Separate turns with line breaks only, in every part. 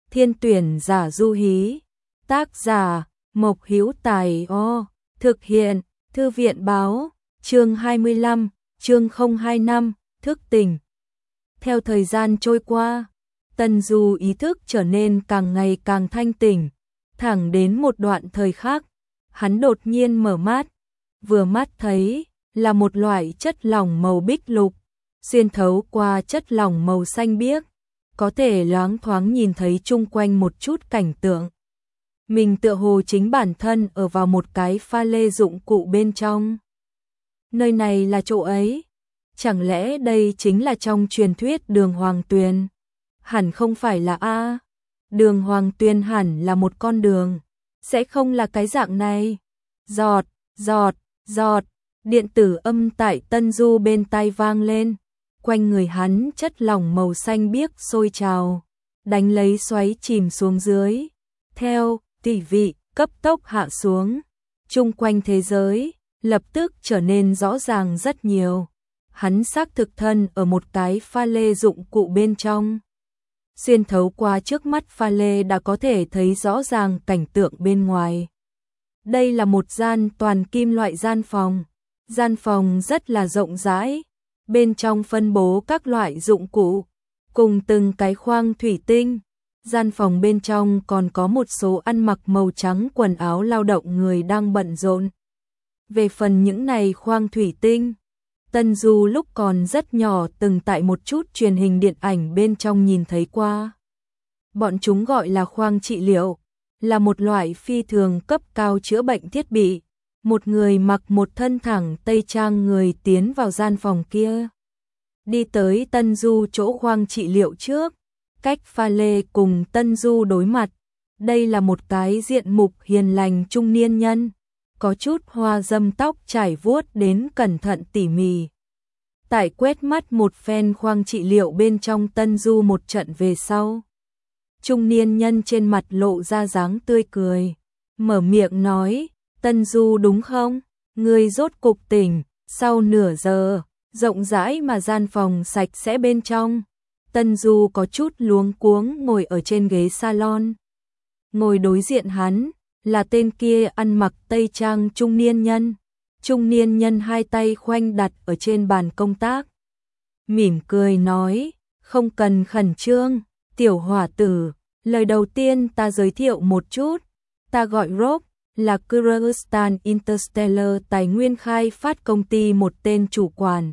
Thiên tuyển giả du hí. Tác giả Mộc Hữu Tài. Thực hiện Thư viện báo. Chương 25, chương 025, thức tỉnh. Theo thời gian trôi qua, Tân Du ý thức trở nên càng ngày càng thanh tỉnh, thẳng đến một đoạn thời khắc, hắn đột nhiên mở mắt, vừa mắt thấy là một loại chất lỏng màu bích lục, xuyên thấu qua chất lỏng màu xanh biếc, có thể loáng thoáng nhìn thấy chung quanh một chút cảnh tượng. Mình tựa hồ chính bản thân ở vào một cái pha lê dụng cụ bên trong. Nơi này là chỗ ấy. Chẳng lẽ đây chính là trong truyền thuyết đường Hoàng Tuyền? Hẳn không phải là a. Đường Hoàng Tuyền hẳn là một con đường, sẽ không là cái dạng này. Giọt, giọt, giọt, điện tử âm tại Tân Du bên tai vang lên, quanh người hắn chất lỏng màu xanh biếc sôi trào, đánh lấy xoáy chìm xuống dưới. Theo tỷ vị cấp tốc hạ xuống, chung quanh thế giới lập tức trở nên rõ ràng rất nhiều. Hắn xác thực thân ở một cái pha lê dụng cụ bên trong. Xuyên thấu qua trước mắt pha lê đã có thể thấy rõ ràng cảnh tượng bên ngoài. Đây là một gian toàn kim loại gian phòng. Gian phòng rất là rộng rãi. Bên trong phân bố các loại dụng cụ, cùng từng cái khoang thủy tinh. Gian phòng bên trong còn có một số ăn mặc màu trắng quần áo lao động người đang bận rộn. Về phần những này khoang thủy tinh, Tân Du lúc còn rất nhỏ từng tại một chút truyền hình điện ảnh bên trong nhìn thấy qua. Bọn chúng gọi là khoang trị liệu, là một loại phi thường cấp cao chữa bệnh thiết bị. Một người mặc một thân thẳng tây trang người tiến vào gian phòng kia. Đi tới Tân Du chỗ khoang trị liệu trước, cách pha lê cùng Tân Du đối mặt. Đây là một cái diện mục hiền lành trung niên nhân, có chút hoa dâm tóc trải vuốt đến cẩn thận tỉ mỉ. Tại quét mắt một phen khoang trị liệu bên trong Tân Du một trận về sau, trung niên nhân trên mặt lộ ra dáng tươi cười, mở miệng nói, Tân Du đúng không? Ngươi rốt cục tỉnh, sau nửa giờ, rộng rãi mà gian phòng sạch sẽ bên trong. Tân Du có chút luống cuống ngồi ở trên ghế salon. Ngồi đối diện hắn là tên kia ăn mặc tây trang trung niên nhân. Trung niên nhân hai tay khoanh đặt ở trên bàn công tác. Mỉm cười nói, không cần khẩn trương, tiểu hỏa tử, lời đầu tiên ta giới thiệu một chút. Ta gọi Rob, là Kyrgyzstan Interstellar tài nguyên khai phát công ty một tên chủ quản.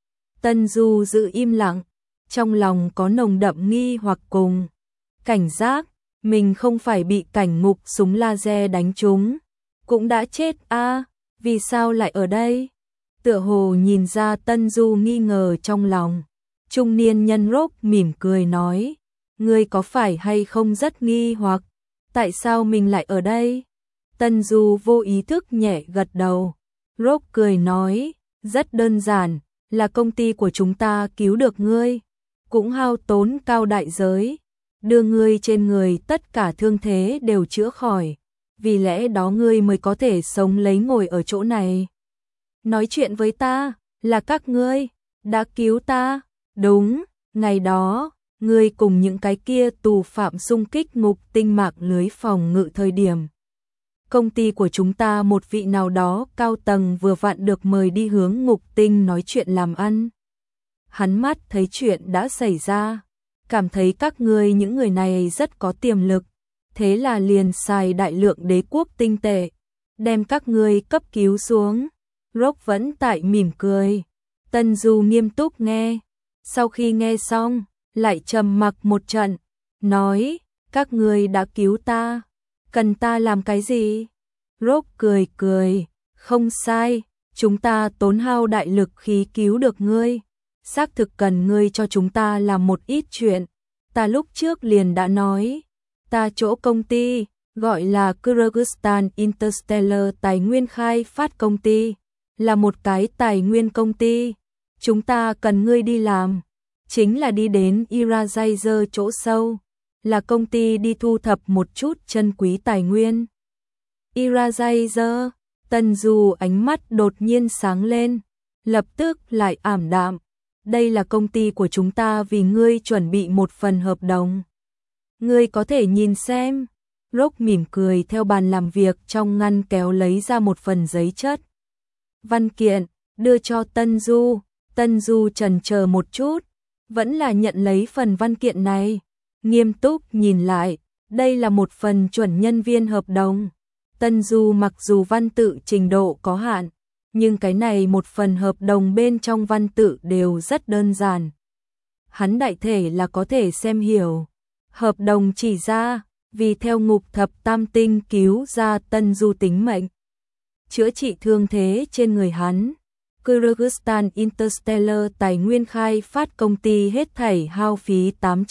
Tân Du giữ im lặng, trong lòng có nồng đậm nghi hoặc cùng cảnh giác, mình không phải bị cảnh ngục súng laser đánh trúng, cũng đã chết a, vì sao lại ở đây? Tựa hồ nhìn ra Tân Du nghi ngờ trong lòng. Trung niên nhân Rob mỉm cười nói, ngươi có phải hay không rất nghi hoặc, tại sao mình lại ở đây? Tân Du vô ý thức nhẹ gật đầu. Rob cười nói, rất đơn giản, là công ty của chúng ta cứu được ngươi, cũng hao tốn cao đại giới, đưa ngươi trên người tất cả thương thế đều chữa khỏi, vì lẽ đó ngươi mới có thể sống lấy ngồi ở chỗ này. Nói chuyện với ta, là các ngươi đã cứu ta. Đúng, ngày đó, ngươi cùng những cái kia tù phạm xung kích ngục tinh mạng lưới phòng ngự thời điểm. Công ty của chúng ta một vị nào đó cao tầng vừa vặn được mời đi hướng ngục tinh nói chuyện làm ăn. Hắn mắt thấy chuyện đã xảy ra, cảm thấy các ngươi những người này rất có tiềm lực, thế là liền xài đại lượng đế quốc tinh tệ, đem các ngươi cấp cứu xuống. Rob vẫn tại mỉm cười. Tân Du nghiêm túc nghe, sau khi nghe xong, lại trầm mặc một trận, nói, các ngươi đã cứu ta, cần ta làm cái gì? Rob cười cười, không sai, chúng ta tốn hao đại lực khí cứu được ngươi, xác thực cần ngươi cho chúng ta làm một ít chuyện. Ta lúc trước liền đã nói, ta chỗ công ty, gọi là Kyrgyzstan Interstellar tài nguyên khai phát công ty, là một cái tài nguyên công ty. Chúng ta cần ngươi đi làm, chính là đi đến Irajazer chỗ sâu, là công ty đi thu thập một chút chân quý tài nguyên. Irajazer, Tân Du ánh mắt đột nhiên sáng lên, lập tức lại ảm đạm. Đây là công ty của chúng ta vì ngươi chuẩn bị một phần hợp đồng. Ngươi có thể nhìn xem. Rock mỉm cười theo bàn làm việc trong ngăn kéo lấy ra một phần giấy chất. Văn kiện, đưa cho Tân Du. Tân Du chần chờ một chút, vẫn là nhận lấy phần văn kiện này. Nghiêm túc nhìn lại, đây là một phần chuẩn nhân viên hợp đồng. Tân Du mặc dù văn tự trình độ có hạn, nhưng cái này một phần hợp đồng bên trong văn tự đều rất đơn giản. Hắn đại thể là có thể xem hiểu. Hợp đồng chỉ ra, vì theo ngục thập tam tinh cứu ra Tân Du tính mệnh, chữa trị thương thế trên người hắn. Kyrgyzstan Interstellar Tài nguyên khai phát công ty hết thảy hao phí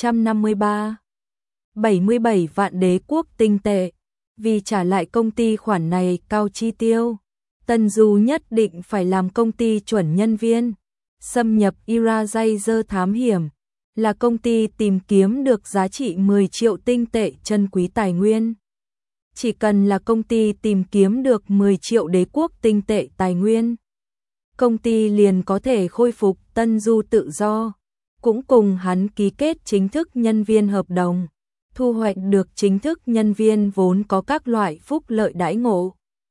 853,77 vạn đế quốc tinh tệ. Vì trả lại công ty khoản này cao chi tiêu, Tân Du nhất định phải làm công ty chuẩn nhân viên. Xâm nhập Iraqi thám hiểm là công ty tìm kiếm được giá trị 10 triệu tinh tệ chân quý tài nguyên. Chỉ cần là công ty tìm kiếm được 10 triệu đế quốc tinh tệ tài nguyên, công ty liền có thể khôi phục Tân Du tự do, cũng cùng hắn ký kết chính thức nhân viên hợp đồng, thu hoạch được chính thức nhân viên vốn có các loại phúc lợi đãi ngộ.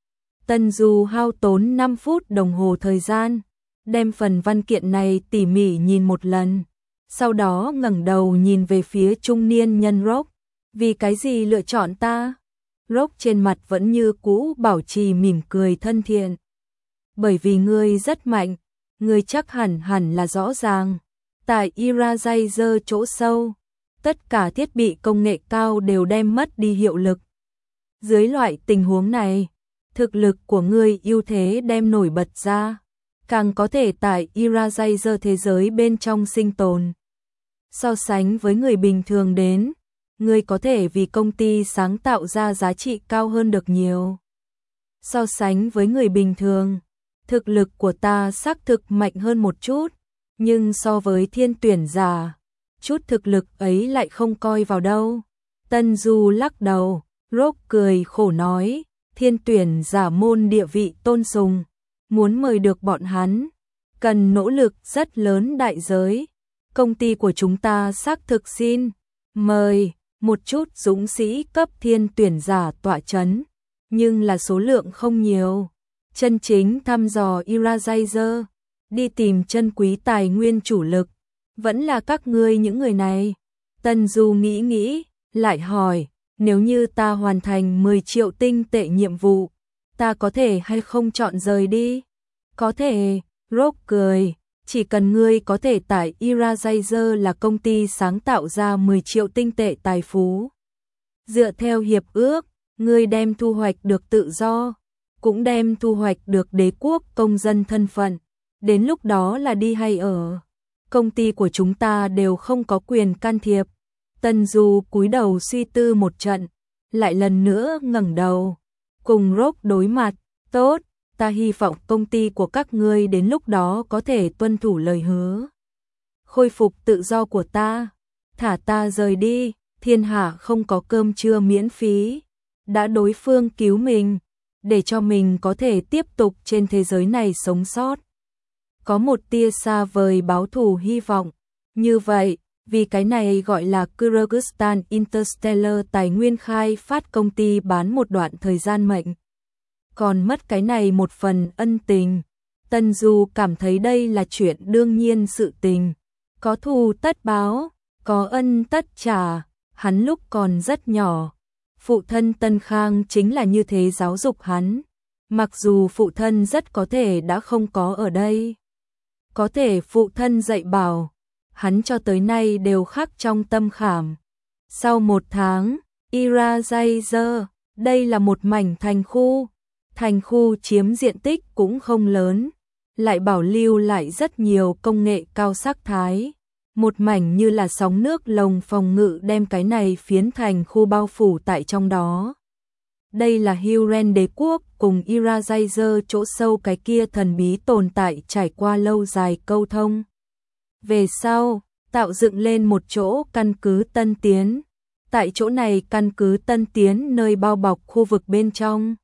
Tân Du hao tốn 5 phút đồng hồ thời gian, đem phần văn kiện này tỉ mỉ nhìn một lần, sau đó ngẩng đầu nhìn về phía trung niên nhân Rock. Vì cái gì lựa chọn ta? Rock trên mặt vẫn như cũ bảo trì mỉm cười thân thiện. Bởi vì ngươi rất mạnh, ngươi chắc hẳn là rõ ràng. Tại Iraqi chỗ sâu, tất cả thiết bị công nghệ cao đều đem mất đi hiệu lực. Dưới loại tình huống này, thực lực của ngươi ưu thế đem nổi bật ra, càng có thể tại Iraqi thế giới bên trong sinh tồn. So sánh với người bình thường đến, ngươi có thể vì công ty sáng tạo ra giá trị cao hơn được nhiều. So sánh với người bình thường, thực lực của ta xác thực mạnh hơn một chút, nhưng so với thiên tuyển giả, chút thực lực ấy lại không coi vào đâu. Tân Du lắc đầu, Rock cười khổ nói, thiên tuyển giả môn địa vị tôn sùng, muốn mời được bọn hắn, cần nỗ lực rất lớn đại giới. Công ty của chúng ta xác thực xin mời một chút dũng sĩ cấp thiên tuyển giả tọa chấn, nhưng là số lượng không nhiều. Chân chính thăm dò Iraqi, đi tìm chân quý tài nguyên chủ lực, vẫn là các ngươi những người này. Tân Du nghĩ, lại hỏi, nếu như ta hoàn thành 10 triệu tinh tệ nhiệm vụ, ta có thể hay không chọn rời đi? Có thể, Rock cười, chỉ cần ngươi có thể tại Iraqi là công ty sáng tạo ra 10 triệu tinh tệ tài phú. Dựa theo hiệp ước, ngươi đem thu hoạch được tự do, cũng đem thu hoạch được đế quốc công dân thân phận. Đến lúc đó là đi hay ở, công ty của chúng ta đều không có quyền can thiệp. Tân Du cúi đầu suy tư một trận, lại lần nữa ngẩng đầu, cùng Rock đối mặt. Tốt, ta hy vọng công ty của các ngươi đến lúc đó có thể tuân thủ lời hứa. Khôi phục tự do của ta, thả ta rời đi, thiên hạ không có cơm trưa miễn phí. Đã đối phương cứu mình, để cho mình có thể tiếp tục trên thế giới này sống sót. Có một tia xa vời báo thù hy vọng. Như vậy, vì cái này gọi là Kyrgyzstan Interstellar Tài nguyên khai phát công ty bán một đoạn thời gian mệnh. Còn mất cái này một phần ân tình. Tân Du cảm thấy đây là chuyện đương nhiên sự tình. Có thù tất báo, có ân tất trả. Hắn lúc còn rất nhỏ, phụ thân Tân Khang chính là như thế giáo dục hắn. Mặc dù phụ thân rất có thể đã không có ở đây, có thể phụ thân dạy bảo, hắn cho tới nay đều khắc trong tâm khảm. Sau 1 tháng, Iraqi, đây là một mảnh thành khu chiếm diện tích cũng không lớn, lại bảo lưu lại rất nhiều công nghệ cao sắc thái. Một mảnh như là sóng nước lồng phòng ngự đem cái này phiến thành khu bao phủ tại trong đó. Đây là Huren đế quốc cùng Iraqi chỗ sâu cái kia thần bí tồn tại trải qua lâu dài câu thông. Về sau, tạo dựng lên một chỗ căn cứ Tân Tiến. Tại chỗ này căn cứ Tân Tiến nơi bao bọc khu vực bên trong.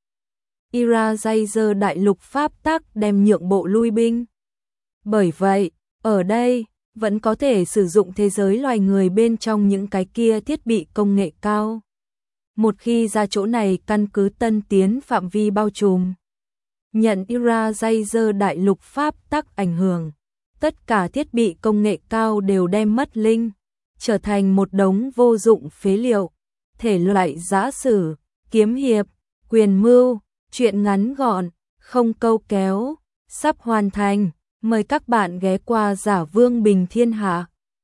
Iraqi đại lục pháp tắc đem nhượng bộ lui binh. Bởi vậy, ở đây, vẫn có thể sử dụng thế giới loài người bên trong những cái kia thiết bị công nghệ cao. Một khi ra chỗ này căn cứ tân tiến phạm vi bao trùm. Nhận Ira Laser đại lục pháp tắc ảnh hưởng. Tất cả thiết bị công nghệ cao đều đem mất linh, trở thành một đống vô dụng phế liệu. Thể loại giã sử, kiếm hiệp, quyền mưu, truyện ngắn gọn, không câu kéo, sắp hoàn thành. Mời các bạn ghé qua Giả Vương Bình Thiên Hạ.